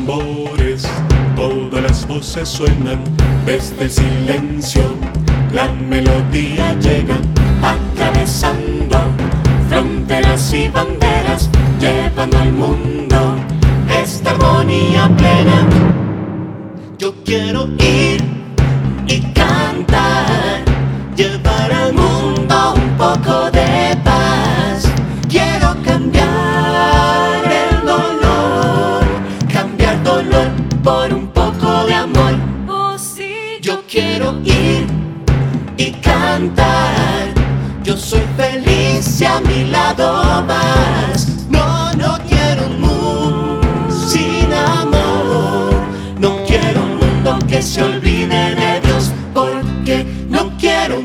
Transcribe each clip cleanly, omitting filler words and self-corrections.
tambores, todas las voces suenan desde el silencio. La melodía llega atravesando fronteras y banderas, llevando al mundo esta armonía plena. Yo quiero ir y cantar, llevar al mundo un poco de paz. Quiero cambiar el dolor, cambiar dolor por un poco de amor. Oh, sí, Yo quiero ir y cantar, yo soy feliz si a mi lado vas. No, no quiero un mundo sin amor, no quiero un mundo que se olvide de Dios, porque no quiero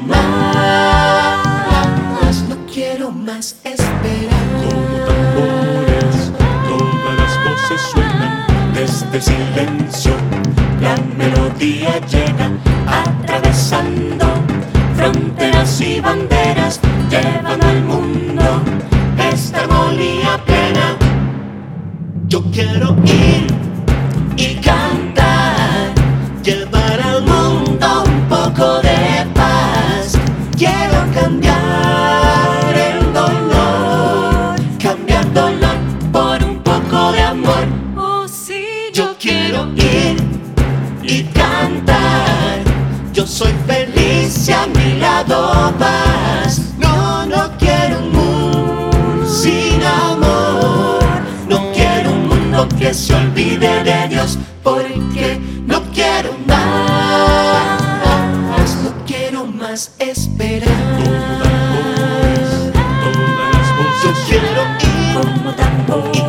más, no quiero más esperar. Como tambores, todas las voces suenan desde el silencio. La melodía llega atravesando fronteras y banderas, llevando al mundo esta armonía plena. Yo quiero ir y cantar, llevar al mundo un poco de paz. Quiero cambiar el dolor, cambiar dolor por un poco de amor. oh, sí, Yo quiero ir y cantar, yo soy feliz si a mi lado vas. No, no quiero un mundo sin amor, no quiero un mundo que se olvide de Dios, porque no quiero más, no quiero más esperar. Todas las voces, yo quiero ir como tambor. y